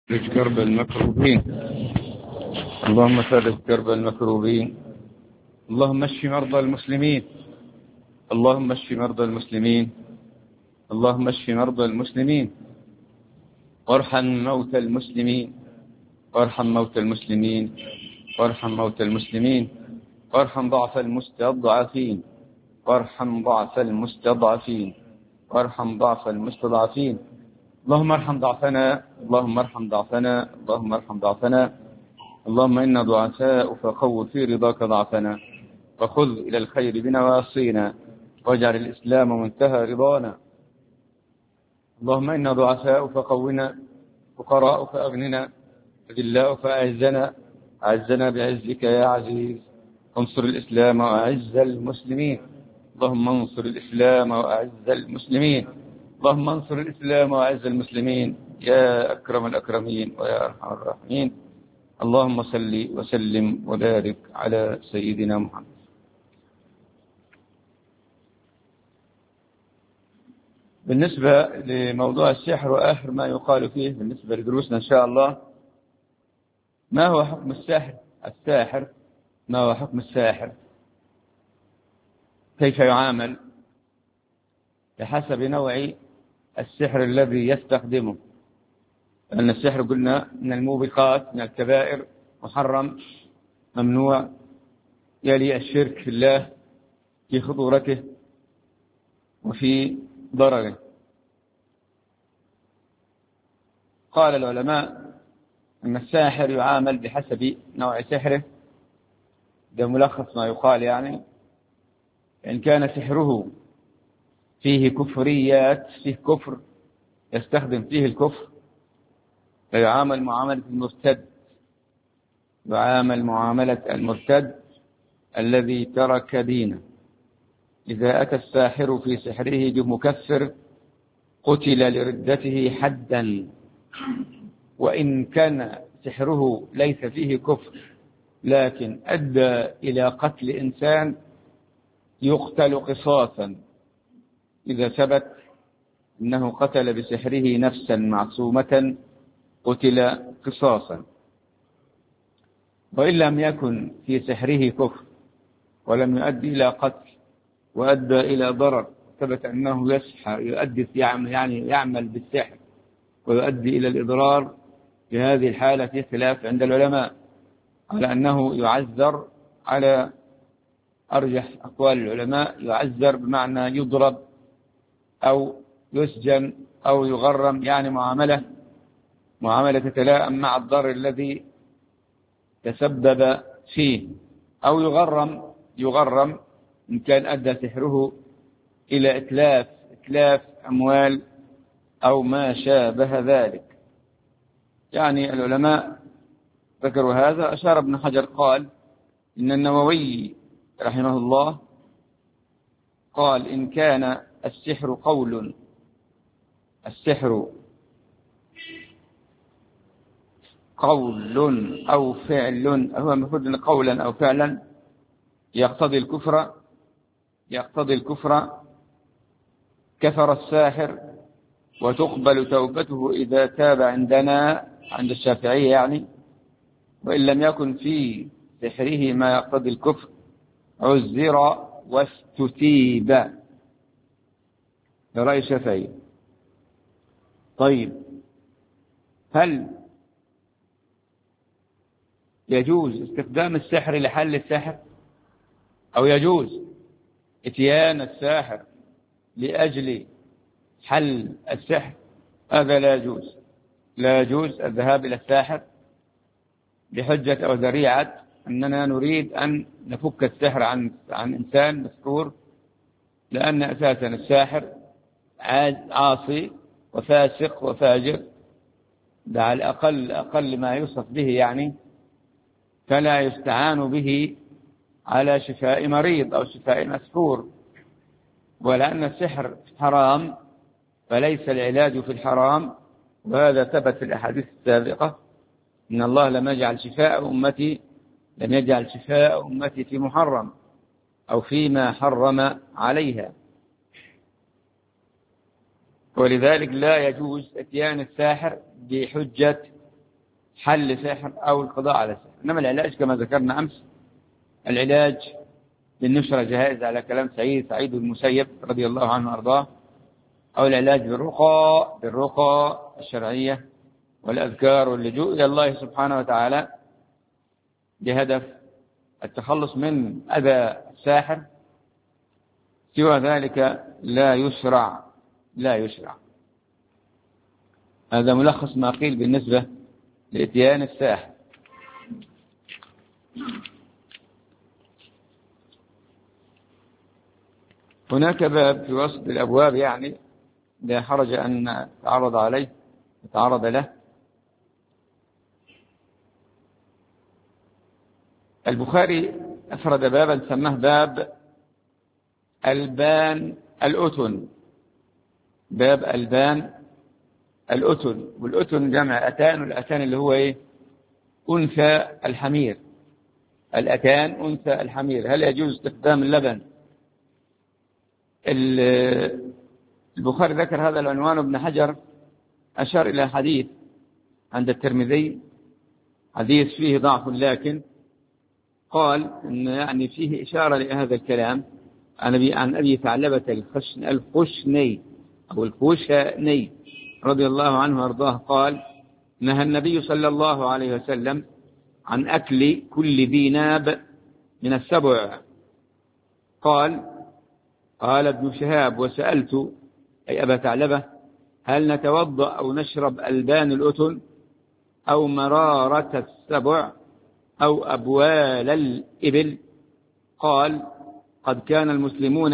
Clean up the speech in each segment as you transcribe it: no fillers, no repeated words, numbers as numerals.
فرج كرب المكروبين. اللهم فرج كرب المكروبين. اللهم اشف مرضى المسلمين. اللهم اشف مرضى المسلمين. اللهم اشف مرضى المسلمين وارحم موتى المسلمين. وارحم موتى المسلمين. وارحم موتى المسلمين. وارحم ضعف المستضعفين. وارحم ضعف المستضعفين. وارحم ضعف المستضعفين. اللهم ارحم ضعفنا. اللهم ارحم ضعفنا. اللهم ارحم ضعفنا. اللهم إنا ضعفاء فقو في رضاك ضعفنا، فخذ إلى الخير بنواصينا، واجعل الإسلام منتهى رضانا. اللهم إنا ضعفاء فقونا، فقراء فأغننا، أذلاء فأعزنا. أعزنا بعزك يا عزيز، انصر الإسلام وأعز المسلمين. اللهم انصر الإسلام وأعز المسلمين. اللهم انصر الإسلام وأعز المسلمين يا أكرم الأكرمين ويا أرحم الراحمين. اللهم صل وسلم وبارك على سيدنا محمد. بالنسبة لموضوع السحر وآخر ما يقال فيه بالنسبة لدروسنا إن شاء الله، ما هو حكم الساحر؟ ما هو حكم الساحر؟ كيف يعامل؟ بحسب نوع السحر الذي يستخدمه، لأن السحر قلنا من الموبقات، من الكبائر، محرم، ممنوع، يلي الشرك في الله في خطورته وفي ضرره. قال العلماء أن الساحر يعامل بحسب نوع سحره، ده ملخص ما يقال يعني. إن كان سحره فيه كفريات، فيه كفر، يستخدم فيه الكفر، فيعامل معاملة المرتد، يعامل معاملة المرتد الذي ترك دينه. إذا أتى الساحر في سحره بمكفر قتل لردته حدا، وإن كان سحره ليس فيه كفر لكن أدى إلى قتل إنسان يقتل قصاصا. إذا ثبت أنه قتل بسحره نفسا معصومة قتل قصاصا. وإن لم يكن في سحره كفر ولم يؤدي إلى قتل وأدى إلى ضرر، ثبت أنه يعمل بالسحر ويؤدي إلى الإضرار، في هذه الحالة في خلاف عند العلماء على أنه يعذر، على أرجح أقوال العلماء يعذر بمعنى يضرب أو يسجن أو يغرم، يعني معاملة تتلائم مع الضرر الذي تسبب فيه، أو يغرم إن كان أدى سحره إلى إتلاف أموال أو ما شابه ذلك. يعني العلماء ذكروا هذا. أشار ابن حجر قال إن النووي رحمه الله قال إن كان السحر قول أو فعل، هو المفروض أن قولا أو فعلا يقتضي الكفر كفر الساحر، وتقبل توبته إذا تاب عند الشافعية يعني. وإن لم يكن في سحره ما يقتضي الكفر عذر واستتيب، لرأي الشافعي. طيب، هل يجوز استخدام السحر لحل السحر، أو يجوز اتيان الساحر لأجل حل السحر؟ هذا لا يجوز. لا يجوز الذهاب إلى الساحر بحجة أو ذريعة أننا نريد أن نفك السحر عن إنسان مسحور، لأن أساسا الساحر عاصي وفاسق وفاجر، ده على أقل ما يوصف به يعني، فلا يستعان به على شفاء مريض أو شفاء مسحور. ولأن السحر حرام فليس العلاج في الحرام، وهذا ثبت في الأحاديث السابقة إن الله لم يجعل شفاء أمتي في محرم أو فيما حرم عليها. ولذلك لا يجوز اتيان الساحر بحجة حل سحر أو القضاء على السحر. إنما العلاج كما ذكرنا أمس، العلاج بالنشرة جائز على كلام سعيد المسيب رضي الله عنه وأرضاه، أو العلاج بالرقى الشرعية والأذكار واللجوء إلى الله سبحانه وتعالى بهدف التخلص من أذى الساحر. سوى ذلك لا يشرع. هذا ملخص ما قيل بالنسبة لإتيان الساحر. هناك باب في وسط الأبواب، يعني لا حرج أن نتعرض له. البخاري أفرد بابا سماه باب ألبان الأتن. باب ألبان الأتن، والأتن جمع أتان، والأتان اللي هو إيه؟ أنثى الحمير. الأتان أنثى الحمير. هل يجوز استخدام اللبن؟ البخاري ذكر هذا العنوان، ابن حجر أشار إلى حديث عند الترمذي، حديث فيه ضعف، لكن قال إن يعني فيه إشارة لهذا الكلام عن أبي ثعلبة الخشني أو الخشني رضي الله عنه وارضاه قال: نهى النبي صلى الله عليه وسلم عن أكل كل ذي ناب من السبع. قال ابن شهاب: وسألت أي أبا ثعلبة: هل نتوضأ أو نشرب ألبان الأتن أو مرارة السبع أو أبوال الإبل؟ قال: قد كان المسلمون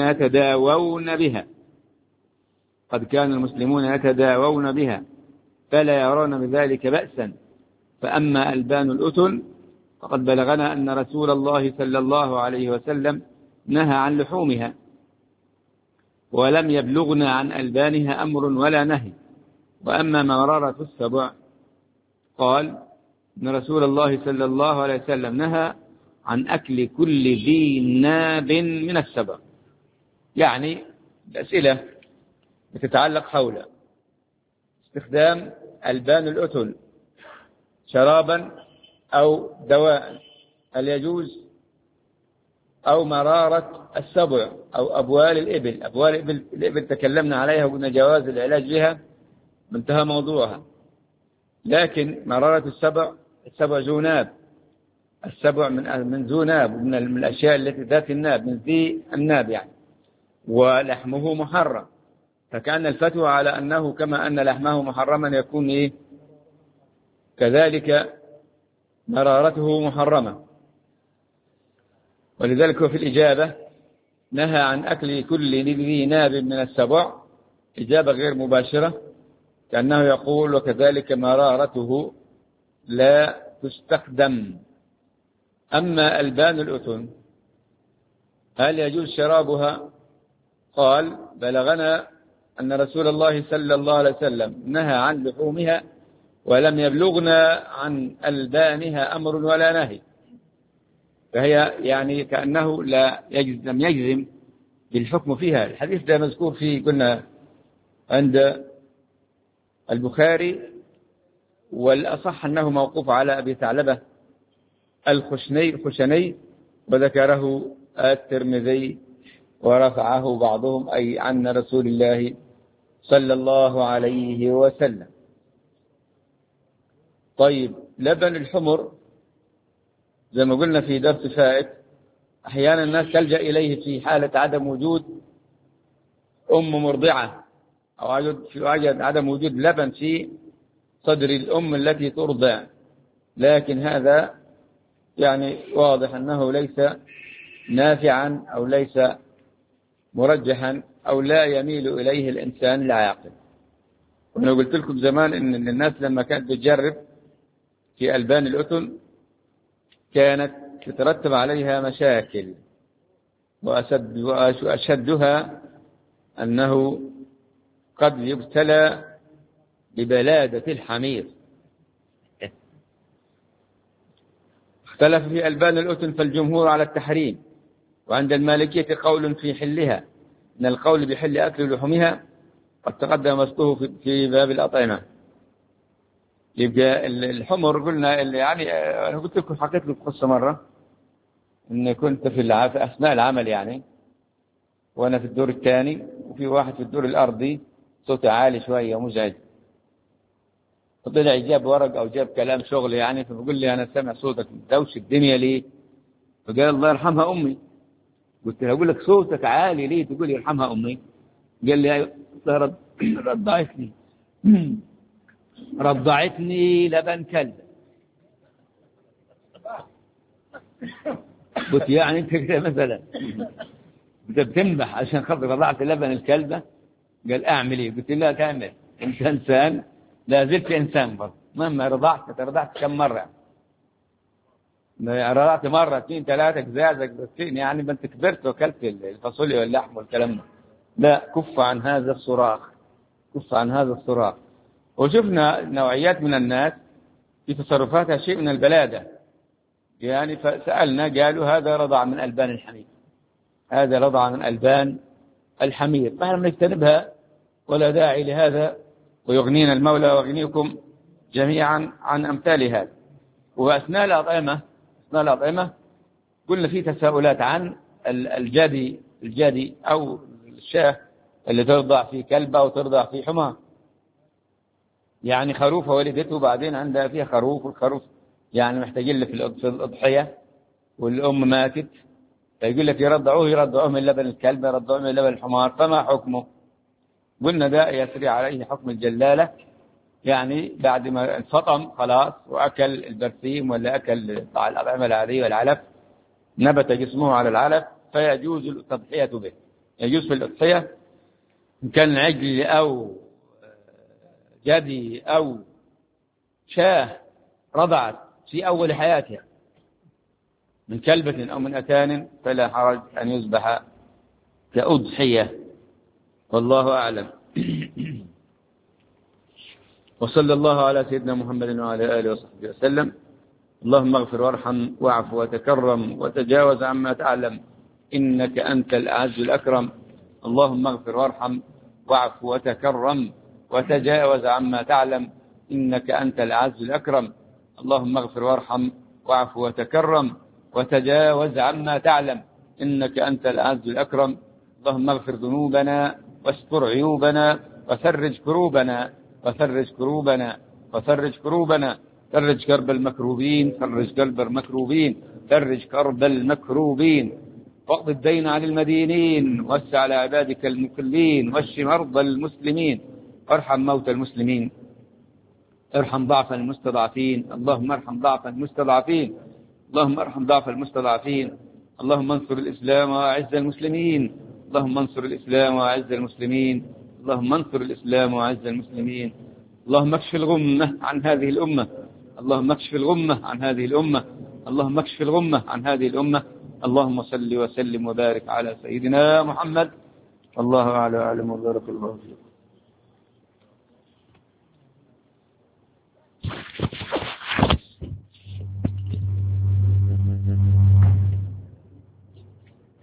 يتداوون بها فلا يرون بذلك بأسا، فأما ألبان الأتن فقد بلغنا أن رسول الله صلى الله عليه وسلم نهى عن لحومها، ولم يبلغنا عن ألبانها أمر ولا نهي. وأما مرارة السبع قال إن رسول الله صلى الله عليه وسلم نهى عن أكل كل ذي ناب من السبع. يعني الأسئلة بتتعلق حول استخدام ألبان الأتن شرابا أو دواء، هل يجوز؟ أو مرارة السبع أو أبوال الإبل. أبوال الإبل تكلمنا عليها وقلنا جواز العلاج بها، منتهى موضوعها. لكن مرارة السبع ذو ناب، السبع من ذو ناب، من الأشياء التي ذات الناب، من ذي الناب يعني، ولحمه محرم، فكان الفتوى على أنه كما أن لحمه محرما يكون إيه؟ كذلك مرارته محرمة. ولذلك في الإجابة نهى عن أكل كل ذي ناب من السبع، إجابة غير مباشرة، كأنه يقول: وكذلك مرارته لا تستخدم. أما ألبان الأتن هل يجوز شرابها؟ قال: بلغنا أن رسول الله صلى الله عليه وسلم نهى عن لحومها ولم يبلغنا عن ألبانها أمر ولا نهي. فهي يعني كأنه لم يجزم بالحكم فيها. الحديث ده مذكور فيه، قلنا عند البخاري، والأصح أنه موقوف على أبي ثعلبة الخشني، وذكره الترمذي ورفعه بعضهم أي عن رسول الله صلى الله عليه وسلم. طيب، لبن الحمر زي ما قلنا في درس فائت، أحيانا الناس تلجأ إليه في حالة عدم وجود مرضعة، أو في عدم وجود لبن في صدر الأم التي ترضع. لكن هذا يعني واضح أنه ليس نافعا أو ليس مرجحا أو لا يميل إليه الإنسان العاقل. وأنا قلت لكم زمان إن الناس لما كانت تجرب في ألبان الأتن كانت تترتب عليها مشاكل، وأشدها أنه قد يبتلى ببلادة الحمير. اختلف في ألبان الأتن فالجمهور على التحريم، وعند المالكية قول في حلها، إن القول بحل أكل لحومها قد تقدم مسطه في باب الأطعمة. يبقى الحمر قلنا اللي يعني أنا قلت لكم حكيت لكم قصة مرة إن كنت في أثناء العمل يعني، وأنا في الدور الثاني وفي واحد في الدور الأرضي صوته عالي شوية ومزعج، فطلع جاب ورق أو جاب كلام شغل يعني، فبقول لي أنا سامع صوتك دوش الدنيا ليه؟ فقال الله يرحمها أمي. قلت له أقول لك صوتك عالي ليه تقول يرحمها أمي؟ قال لي أيوة. رضعتني رضعتني لبن كلب. قلت يعني أنت كده مثلا أنت بتمدح عشان خاطر رضعت لبن الكلبة؟ قال أعمل إيه؟ قلت لا تعمل، أنت إنسان لا زلت إنسان برضه مهما رضعت كم مرة؟ رضعت مرة 2 3 جزازك بسين يعني، ما أنت كبرت وكلت الفاصوليا واللحم والكلام ده. لا، كف عن هذا الصراخ، كف عن هذا الصراخ. وشفنا نوعيات من الناس في تصرفاتها شيء من البلادة يعني، فسألنا قالوا هذا رضع من ألبان الحمير، هذا رضع من ألبان الحمير، فاحنا بنجتنبها ولا داعي لهذا، ويغنينا المولى ويغنيكم جميعا عن أمثال هذا. وأثناء الأطعمة قلنا في تساؤلات عن الجدي أو الشاه اللي ترضع في كلبة وترضع في حمار، يعني خروفة ولدته وبعدين عندها فيها خروف، والخروف يعني محتاجين له في الأضحية، والأم ماتت، فيقول لك يرضعوه من لبن الكلب، يرضعوه من لبن الحمار، فما حكمه؟ قلنا ده يسري عليه حكم الجلالة، يعني بعد ما انفطم خلاص وأكل البرسيم ولا أكل الأطعمة العادية والعلف، نبت جسمه على العلف، فيجوز التضحية به. يجوز في الأضحية إن كان عجل أو جدي أو شاه رضعت في أول حياتها من كلبة أو من أتان، فلا حرج أن يذبح كأضحية، والله أعلم. وصلى الله على سيدنا محمد وعلى آله وصحبه وسلم. اللهم اغفر وارحم واعف وتكرم وتجاوز عما تعلم إنك أنت الأعز الأكرم. اللهم اغفر وارحم واعف وتكرم وتجاوز عما تعلم إنك أنت الأعز الأكرم. اللهم اغفر وارحم واعف وتكرم وتجاوز عما تعلم إنك أنت الأعز الأكرم. اللهم اغفر ذنوبنا واستر عيوبنا وفرج كروبنا وفرج كروبنا وفرج كروبنا، فرج كرب المكروبين، فرج كرب المكروبين، فرج كرب المكروبين، واقض الدين عن المدينين، وسع على عبادك المكلين، واشف مرضى المسلمين، وارحم موتى المسلمين، ارحم ضعف المستضعفين، اللهم ارحم ضعف المستضعفين، اللهم ارحم ضعف المستضعفين. اللهم انصر الإسلام وأعز المسلمين، اللهم انصر الإسلام وأعز المسلمين، اللهم انصر الإسلام وأعز المسلمين. اللهم اكشف الغمة عن هذه الأمة، اللهم اكشف الغمة عن هذه الأمة، اللهم اكشف الغمة عن هذه الأمة. اللهم صل وسلم وبارك على سيدنا محمد. الله أعلم وبارك الله فيك.